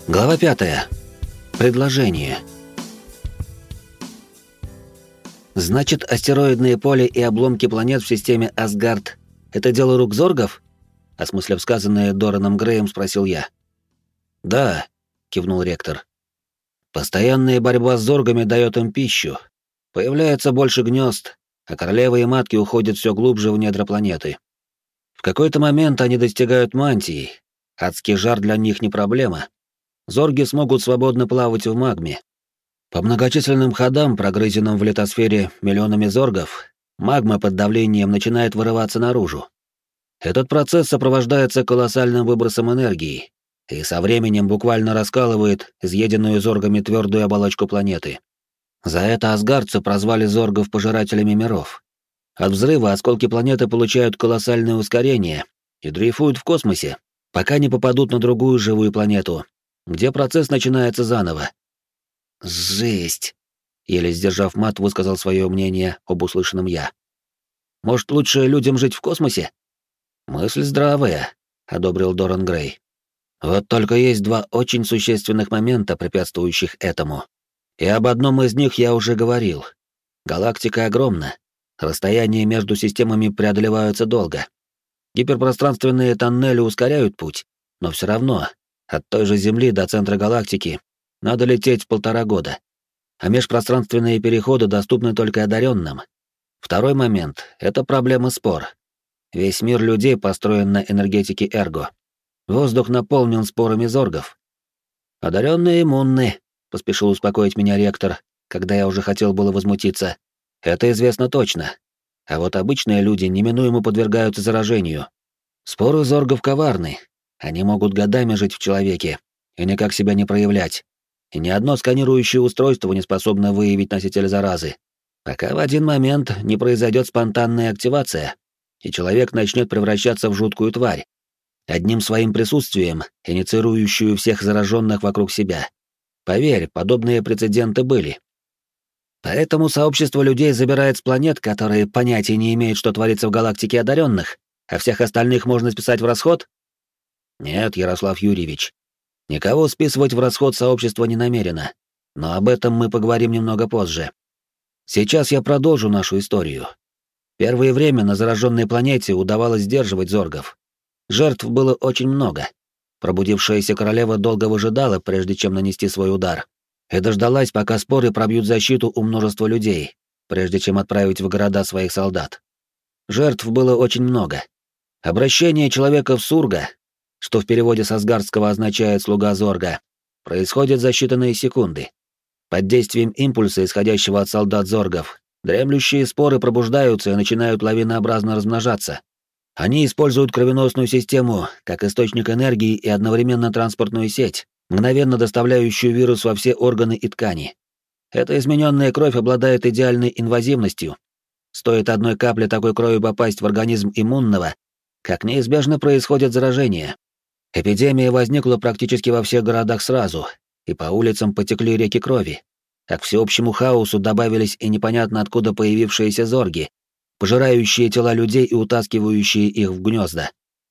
Глава 5. Предложение. Значит, астероидные поле и обломки планет в системе Асгард — это дело рук зоргов? Осмыслив сказанное Дораном Греем, спросил я. Да, кивнул ректор. Постоянная борьба с зоргами дает им пищу. Появляется больше гнезд, а королевы и матки уходят все глубже в недра планеты. В какой-то момент они достигают мантии. Адский жар для них не проблема. Зорги смогут свободно плавать в магме. По многочисленным ходам, прогрызенным в литосфере миллионами зоргов, магма под давлением начинает вырываться наружу. Этот процесс сопровождается колоссальным выбросом энергии и со временем буквально раскалывает изъеденную зоргами твердую оболочку планеты. За это асгардцы прозвали зоргов пожирателями миров. От взрыва осколки планеты получают колоссальное ускорение и дрейфуют в космосе, пока не попадут на другую живую планету, где процесс начинается заново. «Жесть!» — еле сдержав мат, высказал свое мнение об услышанном я. «Может, лучше людям жить в космосе?» «Мысль здравая», — одобрил Доран Грей. «Вот только есть два очень существенных момента, препятствующих этому. И об одном из них я уже говорил. Галактика огромна, расстояния между системами преодолеваются долго. Гиперпространственные тоннели ускоряют путь, но все равно от той же Земли до центра галактики надо лететь 1,5 года. А межпространственные переходы доступны только одаренным. Второй момент — это проблема спор. Весь мир людей построен на энергетике эрго. Воздух наполнен спорами зоргов. Одаренные иммунны, поспешил успокоить меня ректор, когда я уже хотел было возмутиться. Это известно точно. А вот обычные люди неминуемо подвергаются заражению. Споры зоргов коварны. Они могут годами жить в человеке и никак себя не проявлять. И ни одно сканирующее устройство не способно выявить носителя заразы, пока в один момент не произойдет спонтанная активация, и человек начнет превращаться в жуткую тварь, одним своим присутствием инициирующую всех зараженных вокруг себя. Поверь, подобные прецеденты были. Поэтому сообщество людей забирает с планет, которые понятия не имеют, что творится в галактике одаренных, а всех остальных можно списать в расход? Нет, Ярослав Юрьевич. Никого списывать в расход сообщество не намерено, но об этом мы поговорим немного позже. Сейчас я продолжу нашу историю. Первое время на зараженной планете удавалось сдерживать зоргов. Жертв было очень много. Пробудившаяся королева долго выжидала, прежде чем нанести свой удар, и дождалась, пока споры пробьют защиту у множества людей, прежде чем отправить в города своих солдат. Жертв было очень много. Обращение человека в Сурга, что в переводе с асгардского означает «слуга Зорга», происходит за считанные секунды. Под действием импульса, исходящего от солдат Зоргов, дремлющие споры пробуждаются и начинают лавинообразно размножаться. Они используют кровеносную систему как источник энергии и одновременно транспортную сеть, мгновенно доставляющую вирус во все органы и ткани. Эта измененная кровь обладает идеальной инвазивностью. Стоит одной капле такой крови попасть в организм иммунного, как неизбежно происходит заражение. Эпидемия возникла практически во всех городах сразу, и по улицам потекли реки крови. А к всеобщему хаосу добавились и непонятно откуда появившиеся зорги, пожирающие тела людей и утаскивающие их в гнезда.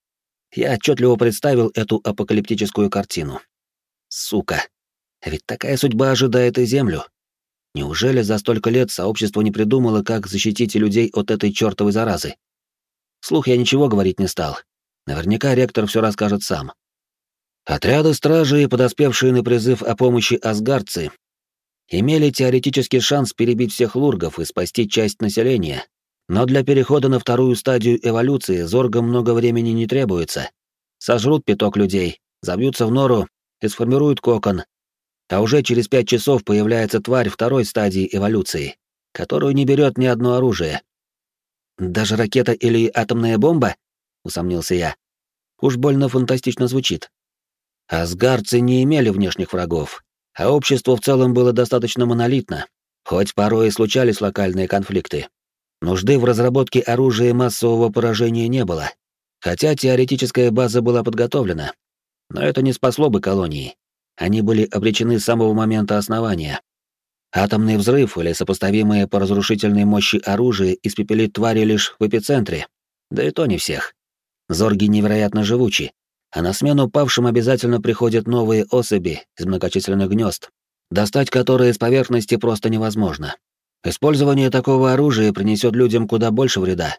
Я отчетливо представил эту апокалиптическую картину. Сука, ведь такая судьба ожидает и Землю. Неужели за столько лет сообщество не придумало, как защитить людей от этой чертовой заразы? Вслух я ничего говорить не стал. Наверняка ректор все расскажет сам. Отряды стражи и подоспевшие на призыв о помощи асгардцы имели теоретический шанс перебить всех лургов и спасти часть населения, но для перехода на вторую стадию эволюции зоргам много времени не требуется. Сожрут пяток людей, забьются в нору и сформируют кокон, а уже через 5 часов появляется тварь второй стадии эволюции, которую не берет ни одно оружие. «Даже ракета или атомная бомба?» — усомнился я. «Уж больно фантастично звучит». Асгардцы не имели внешних врагов, а общество в целом было достаточно монолитно, хоть порой и случались локальные конфликты. Нужды в разработке оружия массового поражения не было, хотя теоретическая база была подготовлена. Но это не спасло бы колонии. Они были обречены с самого момента основания. Атомный взрыв или сопоставимое по разрушительной мощи оружие испепелит твари лишь в эпицентре, да и то не всех. Зорги невероятно живучи. а на смену павшим обязательно приходят новые особи из многочисленных гнезд, достать которые с поверхности просто невозможно. Использование такого оружия принесет людям куда больше вреда.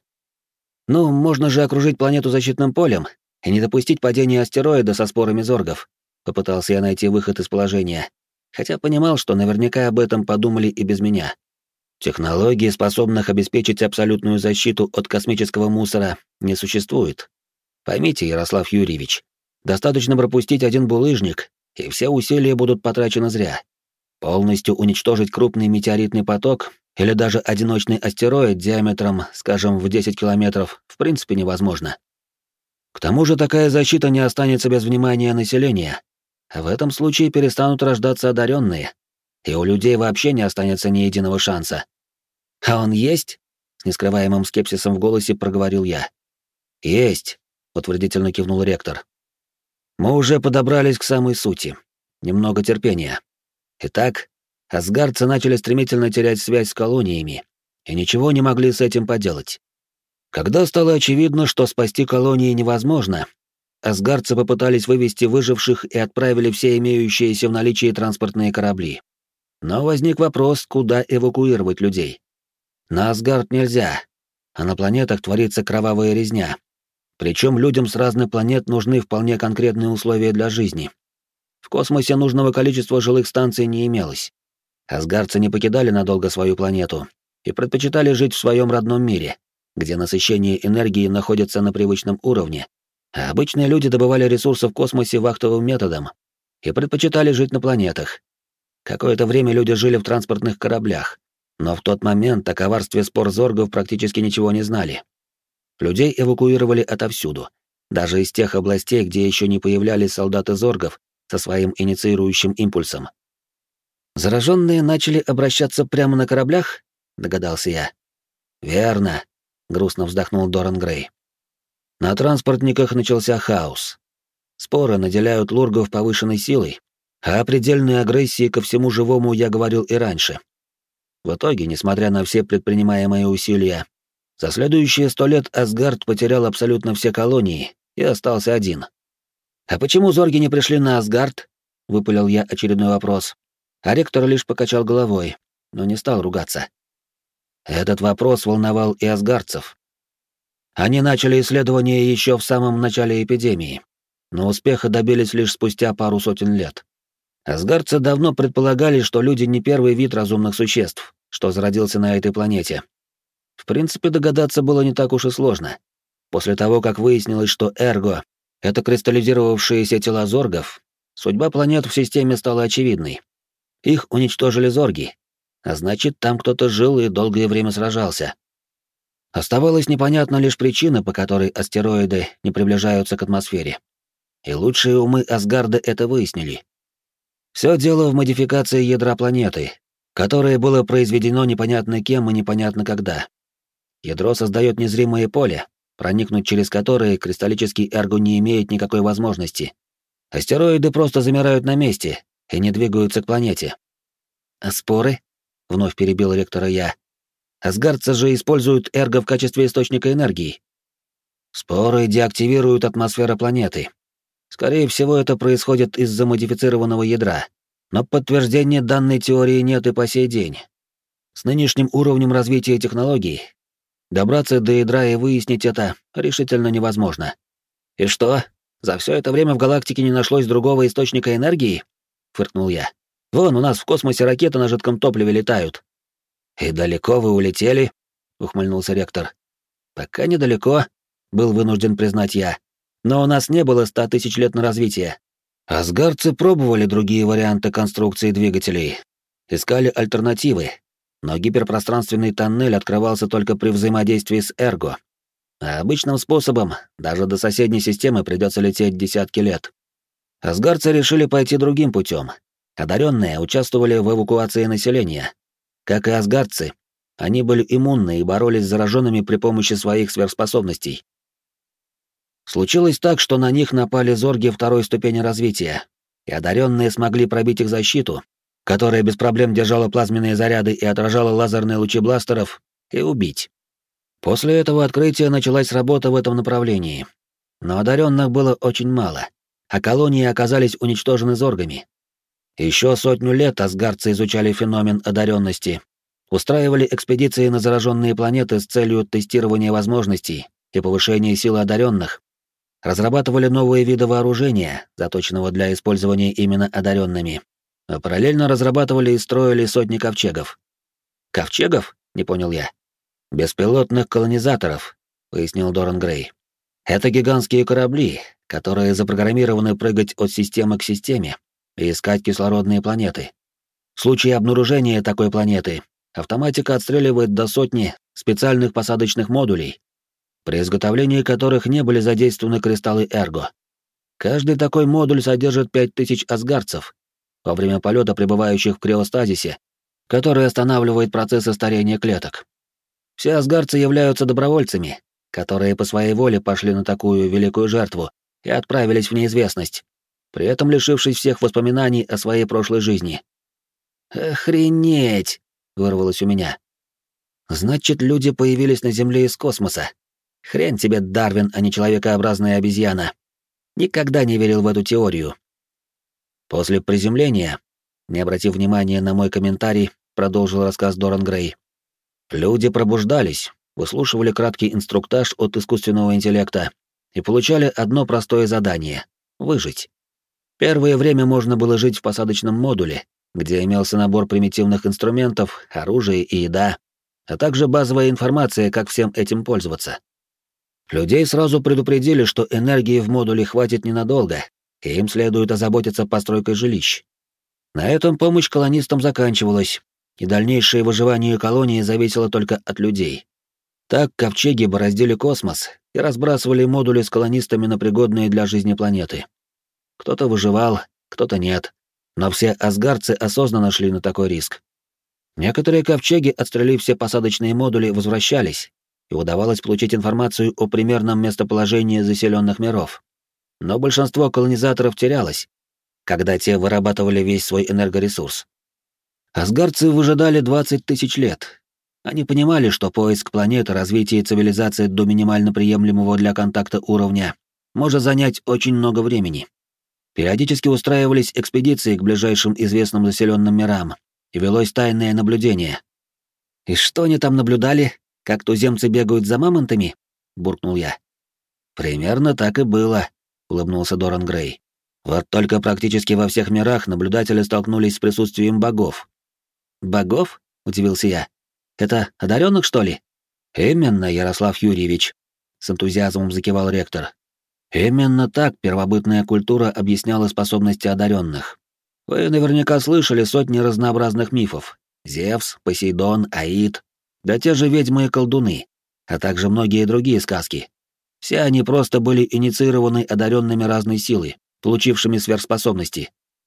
Ну, можно же окружить планету защитным полем и не допустить падения астероида со спорами зоргов. Попытался я найти выход из положения, хотя понимал, что наверняка об этом подумали и без меня. Технологий, способных обеспечить абсолютную защиту от космического мусора, не существует. Поймите, Ярослав Юрьевич, достаточно пропустить один булыжник, и все усилия будут потрачены зря. Полностью уничтожить крупный метеоритный поток или даже одиночный астероид диаметром, скажем, в 10 километров, в принципе невозможно. К тому же такая защита не останется без внимания населения. А в этом случае перестанут рождаться одаренные, и у людей вообще не останется ни единого шанса. «А он есть?» — с нескрываемым скепсисом в голосе проговорил я. «Есть», — утвердительно кивнул ректор. «Мы уже подобрались к самой сути. Немного терпения. Итак, асгардцы начали стремительно терять связь с колониями, и ничего не могли с этим поделать. Когда стало очевидно, что спасти колонии невозможно, асгардцы попытались вывести выживших и отправили все имеющиеся в наличии транспортные корабли. Но возник вопрос, куда эвакуировать людей. На Асгард нельзя, а на планетах творится кровавая резня. Причем людям с разных планет нужны вполне конкретные условия для жизни. В космосе нужного количества жилых станций не имелось. Асгардцы не покидали надолго свою планету и предпочитали жить в своем родном мире, где насыщение энергии находится на привычном уровне, а обычные люди добывали ресурсы в космосе вахтовым методом и предпочитали жить на планетах. Какое-то время люди жили в транспортных кораблях, но в тот момент о коварстве спор зоргов практически ничего не знали. Людей эвакуировали отовсюду, даже из тех областей, где еще не появлялись солдаты зоргов со своим инициирующим импульсом. «Зараженные начали обращаться прямо на кораблях?» — догадался я. «Верно», — грустно вздохнул Доран Грей. «На транспортниках начался хаос. Споры наделяют лургов повышенной силой, а о предельной агрессии ко всему живому я говорил и раньше. В итоге, несмотря на все предпринимаемые усилия, за следующие 100 лет Асгард потерял абсолютно все колонии и остался один. «А почему зорги не пришли на Асгард?» — выпалил я очередной вопрос. А ректор лишь покачал головой, но не стал ругаться. Этот вопрос волновал и асгардцев. Они начали исследования еще в самом начале эпидемии, но успеха добились лишь спустя пару сотен лет. Асгардцы давно предполагали, что люди не первый вид разумных существ, что зародился на этой планете. В принципе, догадаться было не так уж и сложно. После того, как выяснилось, что Эрго — это кристаллизировавшиеся тела зоргов, судьба планет в системе стала очевидной. Их уничтожили зорги, а значит, там кто-то жил и долгое время сражался. Оставалась непонятна лишь причина, по которой астероиды не приближаются к атмосфере. И лучшие умы Асгарда это выяснили. Все дело в модификации ядра планеты, которое было произведено непонятно кем и непонятно когда. Ядро создает незримое поле, проникнуть через которое кристаллический эрго не имеет никакой возможности. Астероиды просто замирают на месте и не двигаются к планете. «А споры?» — вновь перебил ректора я. «Асгардцы же используют эрго в качестве источника энергии». «Споры деактивируют атмосферу планеты. Скорее всего, это происходит из-за модифицированного ядра, но подтверждения данной теории нет и по сей день. С нынешним уровнем развития технологий добраться до ядра и выяснить это решительно невозможно». «И что, за все это время в галактике не нашлось другого источника энергии?» — фыркнул я. «Вон, у нас в космосе ракеты на жидком топливе летают». «И далеко вы улетели?» — ухмыльнулся ректор. «Пока недалеко», — был вынужден признать я. «Но у нас не было 100 тысяч лет на развитие. Асгардцы пробовали другие варианты конструкции двигателей, искали альтернативы, но гиперпространственный тоннель открывался только при взаимодействии с Эрго. А обычным способом даже до соседней системы придется лететь десятки лет. Асгардцы решили пойти другим путем. Одаренные участвовали в эвакуации населения. Как и асгардцы, они были иммунны и боролись с зараженными при помощи своих сверхспособностей. Случилось так, что на них напали зорги второй ступени развития, и одаренные смогли пробить их защиту, которая без проблем держала плазменные заряды и отражала лазерные лучи бластеров, и убить. После этого открытия началась работа в этом направлении. Но одаренных было очень мало, а колонии оказались уничтожены зоргами. Еще 100 лет асгардцы изучали феномен одаренности, устраивали экспедиции на зараженные планеты с целью тестирования возможностей и повышения силы одаренных, разрабатывали новые виды вооружения, заточенного для использования именно одаренными, а параллельно разрабатывали и строили сотни ковчегов. «Ковчегов?» — не понял я. «Беспилотных колонизаторов», — пояснил Доран Грей. «Это гигантские корабли, которые запрограммированы прыгать от системы к системе и искать кислородные планеты. В случае обнаружения такой планеты автоматика отстреливает до сотни специальных посадочных модулей, при изготовлении которых не были задействованы кристаллы Эрго. Каждый такой модуль содержит 5000 асгардцев, во время полета пребывающих в криостазисе, который останавливает процессы старения клеток. Все асгардцы являются добровольцами, которые по своей воле пошли на такую великую жертву и отправились в неизвестность, при этом лишившись всех воспоминаний о своей прошлой жизни. «Охренеть!» — вырвалось у меня. «Значит, люди появились на Земле из космоса. Хрен тебе, Дарвин, а не человекообразная обезьяна. Никогда не верил в эту теорию». После приземления, не обратив внимания на мой комментарий, продолжил рассказ Доран Грей. Люди пробуждались, выслушивали краткий инструктаж от искусственного интеллекта и получали одно простое задание — выжить. Первое время можно было жить в посадочном модуле, где имелся набор примитивных инструментов, оружие и еда, а также базовая информация, как всем этим пользоваться. Людей сразу предупредили, что энергии в модуле хватит ненадолго, и им следует озаботиться постройкой жилищ. На этом помощь колонистам заканчивалась, и дальнейшее выживание колонии зависело только от людей. Так ковчеги бороздили космос и разбрасывали модули с колонистами на пригодные для жизни планеты. Кто-то выживал, кто-то нет, но все асгардцы осознанно шли на такой риск. Некоторые ковчеги, отстрелив все посадочные модули, возвращались, и удавалось получить информацию о примерном местоположении заселенных миров. Но большинство колонизаторов терялось, когда те вырабатывали весь свой энергоресурс. Асгардцы выжидали 20 тысяч лет. Они понимали, что поиск планеты, развитие цивилизации до минимально приемлемого для контакта уровня может занять очень много времени. Периодически устраивались экспедиции к ближайшим известным заселенным мирам, и велось тайное наблюдение. «И что они там наблюдали? Как туземцы бегают за мамонтами?» — буркнул я. «Примерно так и было», — улыбнулся Доран Грей. «Вот только практически во всех мирах наблюдатели столкнулись с присутствием богов». «Богов?» — удивился я. «Это одаренных, что ли?» «Именно, Ярослав Юрьевич», — с энтузиазмом закивал ректор. «Именно так первобытная культура объясняла способности одаренных. Вы наверняка слышали сотни разнообразных мифов. Зевс, Посейдон, Аид, да те же ведьмы и колдуны, а также многие другие сказки. Все они просто были инициированы одаренными разной силой, получившими сверхспособности».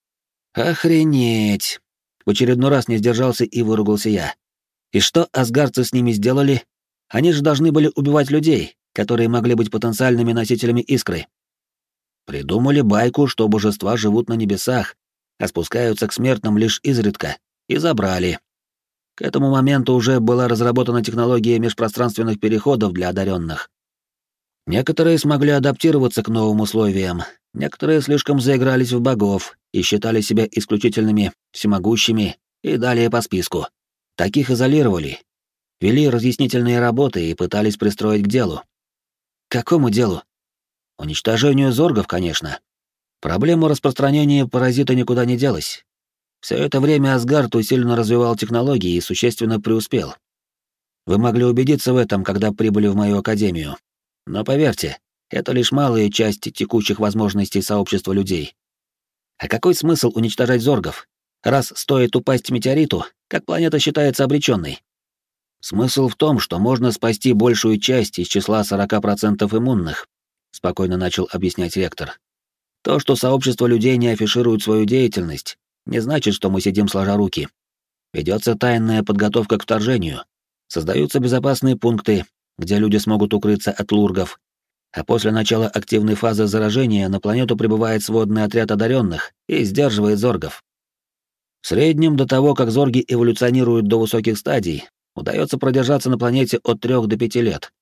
«Охренеть!» В очередной раз не сдержался и выругался я. «И что асгардцы с ними сделали? Они же должны были убивать людей, которые могли быть потенциальными носителями искры». Придумали байку, что божества живут на небесах, а спускаются к смертным лишь изредка, и забрали. К этому моменту уже была разработана технология межпространственных переходов для одаренных. Некоторые смогли адаптироваться к новым условиям, некоторые слишком заигрались в богов и считали себя исключительными, всемогущими и далее по списку. Таких изолировали, вели разъяснительные работы и пытались пристроить к делу. К какому делу? Уничтожению зоргов, конечно. Проблема распространения паразита никуда не делась. Все это время Асгард усиленно развивал технологии и существенно преуспел. Вы могли убедиться в этом, когда прибыли в мою академию. Но поверьте, это лишь малая часть текущих возможностей сообщества людей. А какой смысл уничтожать зоргов? Раз стоит упасть метеориту, как планета считается обреченной. Смысл в том, что можно спасти большую часть из числа 40% иммунных, спокойно начал объяснять ректор. То, что сообщество людей не афиширует свою деятельность, не значит, что мы сидим сложа руки. Ведется тайная подготовка к вторжению, создаются безопасные пункты, где люди смогут укрыться от лургов, а после начала активной фазы заражения на планету прибывает сводный отряд одаренных и сдерживает зоргов. В среднем, до того, как зорги эволюционируют до высоких стадий, удается продержаться на планете от 3 до 5 лет.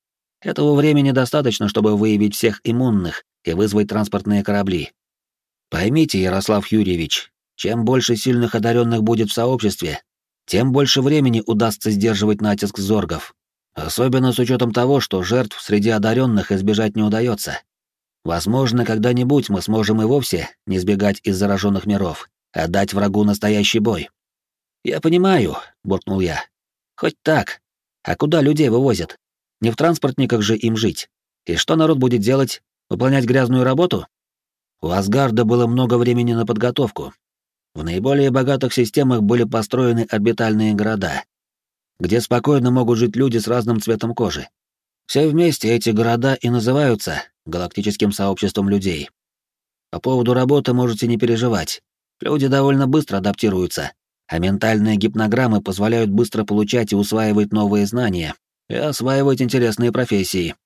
Этого времени достаточно, чтобы выявить всех иммунных и вызвать транспортные корабли. Поймите, Ярослав Юрьевич, чем больше сильных одаренных будет в сообществе, тем больше времени удастся сдерживать натиск зоргов. Особенно с учетом того, что жертв среди одаренных избежать не удается. Возможно, когда-нибудь мы сможем и вовсе не сбегать из зараженных миров, а дать врагу настоящий бой. «Я понимаю», — буркнул я. «Хоть так. А куда людей вывозят? Не в транспортниках же им жить. И что народ будет делать? Выполнять грязную работу?» У Асгарда было много времени на подготовку. В наиболее богатых системах были построены орбитальные города, где спокойно могут жить люди с разным цветом кожи. Все вместе эти города и называются галактическим сообществом людей. По поводу работы можете не переживать. Люди довольно быстро адаптируются, а ментальные гипнограммы позволяют быстро получать и усваивать новые знания и осваивать интересные профессии.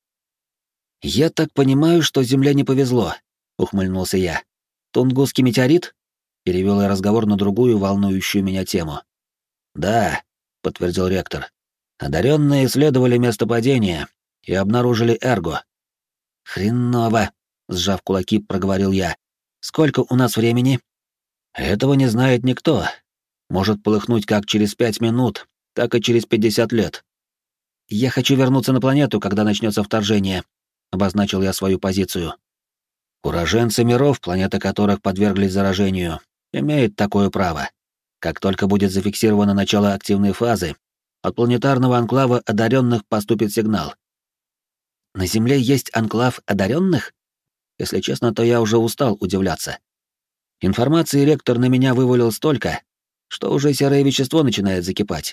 «Я так понимаю, что Земле не повезло», — ухмыльнулся я. «Тунгусский метеорит?» — перевел я разговор на другую волнующую меня тему. «Да», — подтвердил ректор. «Одаренные исследовали место падения и обнаружили Эрго». «Хреново», — сжав кулаки, проговорил я. «Сколько у нас времени?» «Этого не знает никто. Может полыхнуть как через 5 минут, так и через 50 лет». «Я хочу вернуться на планету, когда начнется вторжение», — обозначил я свою позицию. «Уроженцы миров, планеты которых подверглись заражению, имеют такое право. Как только будет зафиксировано начало активной фазы, от планетарного анклава одаренных поступит сигнал». «На Земле есть анклав одаренных?» Если честно, то я уже устал удивляться. Информации ректор на меня вывалил столько, что уже серое вещество начинает закипать.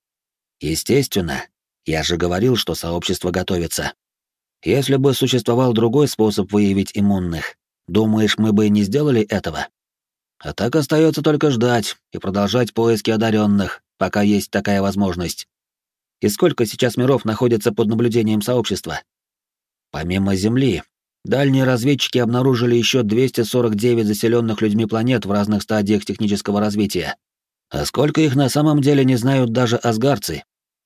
Естественно, я же говорил, что сообщество готовится. Если бы существовал другой способ выявить иммунных, думаешь, мы бы не сделали этого? А так остается только ждать и продолжать поиски одаренных, пока есть такая возможность. И сколько сейчас миров находится под наблюдением сообщества? Помимо Земли, дальние разведчики обнаружили еще 249 заселенных людьми планет в разных стадиях технического развития. А сколько их на самом деле не знают даже асгарцы?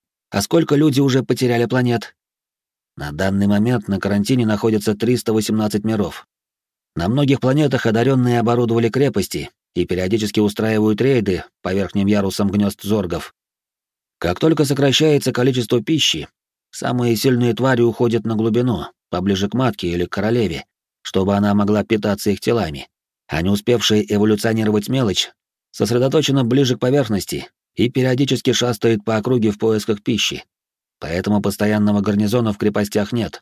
А сколько люди уже потеряли планет? На данный момент на карантине находится 318 миров. На многих планетах одаренные оборудовали крепости и периодически устраивают рейды по верхним ярусам гнезд зоргов. Как только сокращается количество пищи, самые сильные твари уходят на глубину, поближе к матке или к королеве, чтобы она могла питаться их телами, а не успевшая эволюционировать мелочь сосредоточена ближе к поверхности и периодически шастает по округе в поисках пищи. Поэтому постоянного гарнизона в крепостях нет.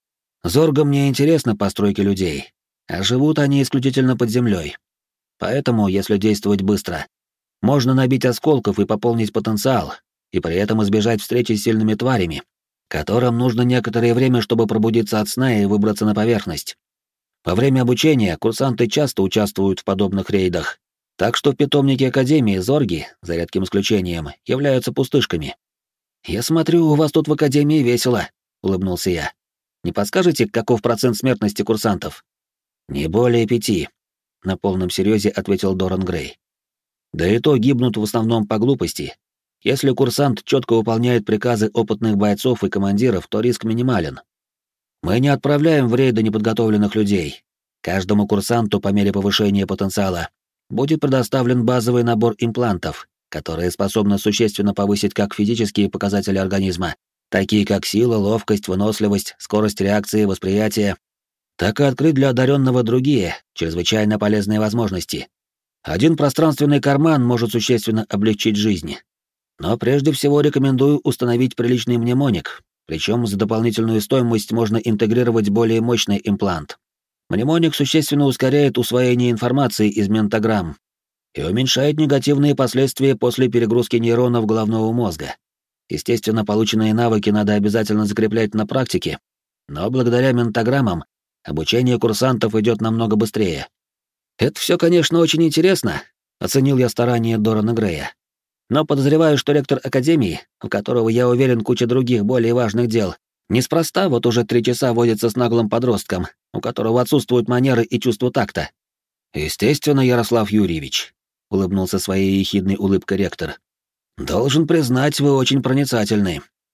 Зоргам не интересны постройки людей, а живут они исключительно под землей. Поэтому, если действовать быстро, можно набить осколков и пополнить потенциал, и при этом избежать встречи с сильными тварями, которым нужно некоторое время, чтобы пробудиться от сна и выбраться на поверхность. Во время обучения курсанты часто участвуют в подобных рейдах, так что в питомнике Академии зорги, за редким исключением, являются пустышками. «Я смотрю, у вас тут в Академии весело», — улыбнулся я. «Не подскажете, каков процент смертности курсантов?» «Не более 5», — на полном серьезе ответил Доран Грей. «Да и то гибнут в основном по глупости. Если курсант четко выполняет приказы опытных бойцов и командиров, то риск минимален. Мы не отправляем в рейды неподготовленных людей. Каждому курсанту по мере повышения потенциала будет предоставлен базовый набор имплантов, которые способны существенно повысить как физические показатели организма, такие как сила, ловкость, выносливость, скорость реакции, восприятие, так и открыть для одаренного другие, чрезвычайно полезные возможности. Один пространственный карман может существенно облегчить жизнь. Но прежде всего рекомендую установить приличный мнемоник, причем за дополнительную стоимость можно интегрировать более мощный имплант. Мнемоник существенно ускоряет усвоение информации из ментограмм и уменьшает негативные последствия после перегрузки нейронов головного мозга. Естественно, полученные навыки надо обязательно закреплять на практике, но благодаря ментограммам обучение курсантов идет намного быстрее. «Это все, конечно, очень интересно», — оценил я старания Дорана Грея. «Но подозреваю, что ректор Академии, у которого, я уверен, куча других более важных дел, неспроста вот уже 3 часа водится с наглым подростком, у которого отсутствуют манеры и чувство такта». «Естественно, Ярослав Юрьевич», — улыбнулся своей ехидной улыбкой ректор. «Должен признать, вы очень проницательны.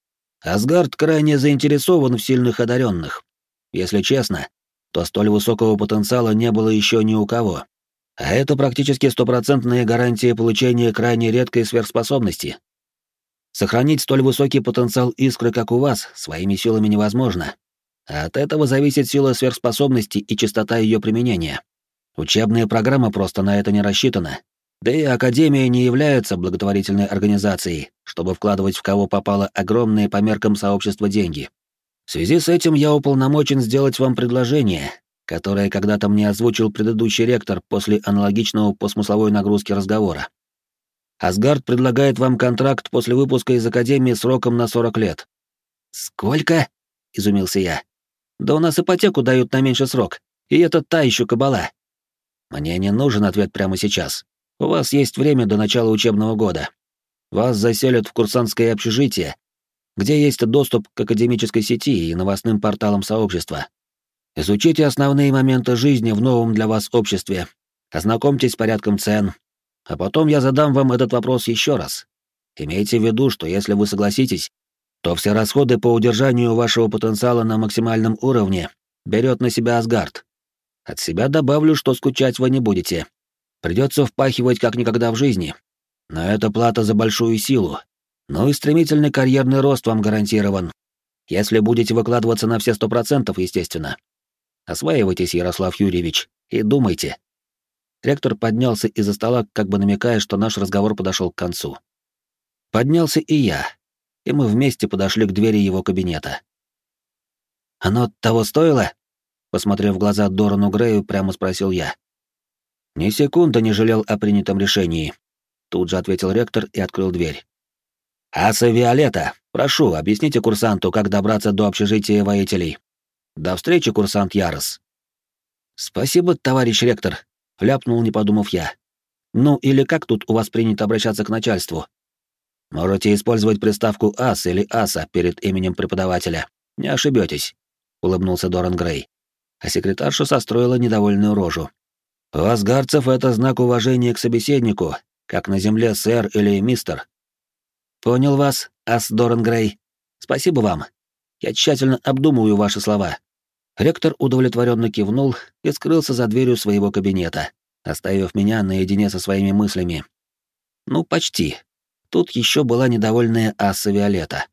Асгард крайне заинтересован в сильных одаренных. Если честно, то столь высокого потенциала не было еще ни у кого. А это практически стопроцентная гарантия получения крайне редкой сверхспособности. Сохранить столь высокий потенциал искры, как у вас, своими силами невозможно. А от этого зависит сила сверхспособности и частота ее применения. Учебная программа просто на это не рассчитана. Да и Академия не является благотворительной организацией, чтобы вкладывать в кого попало огромные по меркам сообщества деньги. В связи с этим я уполномочен сделать вам предложение, которое когда-то мне озвучил предыдущий ректор после аналогичного по смысловой нагрузке разговора. Асгард предлагает вам контракт после выпуска из Академии сроком на 40 лет. «Сколько?» — изумился я. «Да у нас ипотеку дают на меньший срок, и это та еще кабала». «Мне не нужен ответ прямо сейчас. У вас есть время до начала учебного года. Вас заселят в курсантское общежитие, где есть доступ к академической сети и новостным порталам сообщества. Изучите основные моменты жизни в новом для вас обществе, ознакомьтесь с порядком цен, а потом я задам вам этот вопрос еще раз. Имейте в виду, что если вы согласитесь, то все расходы по удержанию вашего потенциала на максимальном уровне берет на себя Асгард. От себя добавлю, что скучать вы не будете. Придется впахивать как никогда в жизни. Но это плата за большую силу. Ну и стремительный карьерный рост вам гарантирован. Если будете выкладываться на все 100%, естественно. Осваивайтесь, Ярослав Юрьевич, и думайте. Ректор поднялся из-за стола, как бы намекая, что наш разговор подошел к концу. Поднялся и я, и мы вместе подошли к двери его кабинета. «Оно того стоило?» Посмотрев в глаза Дорану Грею, прямо спросил я. «Ни секунды не жалел о принятом решении», — тут же ответил ректор и открыл дверь. «Аса Виолетта, прошу, объясните курсанту, как добраться до общежития воителей. До встречи, курсант Ярос». «Спасибо, товарищ ректор», — ляпнул, не подумав я. «Ну или как тут у вас принято обращаться к начальству?» «Можете использовать приставку «ас» или «аса» перед именем преподавателя. Не ошибетесь», — улыбнулся Доран Грей. А секретарша состроила недовольную рожу. «У асгардцев это знак уважения к собеседнику, как на земле сэр или мистер». «Понял вас, ас Доран Грей. Спасибо вам. Я тщательно обдумываю ваши слова». Ректор удовлетворенно кивнул и скрылся за дверью своего кабинета, оставив меня наедине со своими мыслями. Ну, почти. Тут еще была недовольная Аса Виолетта.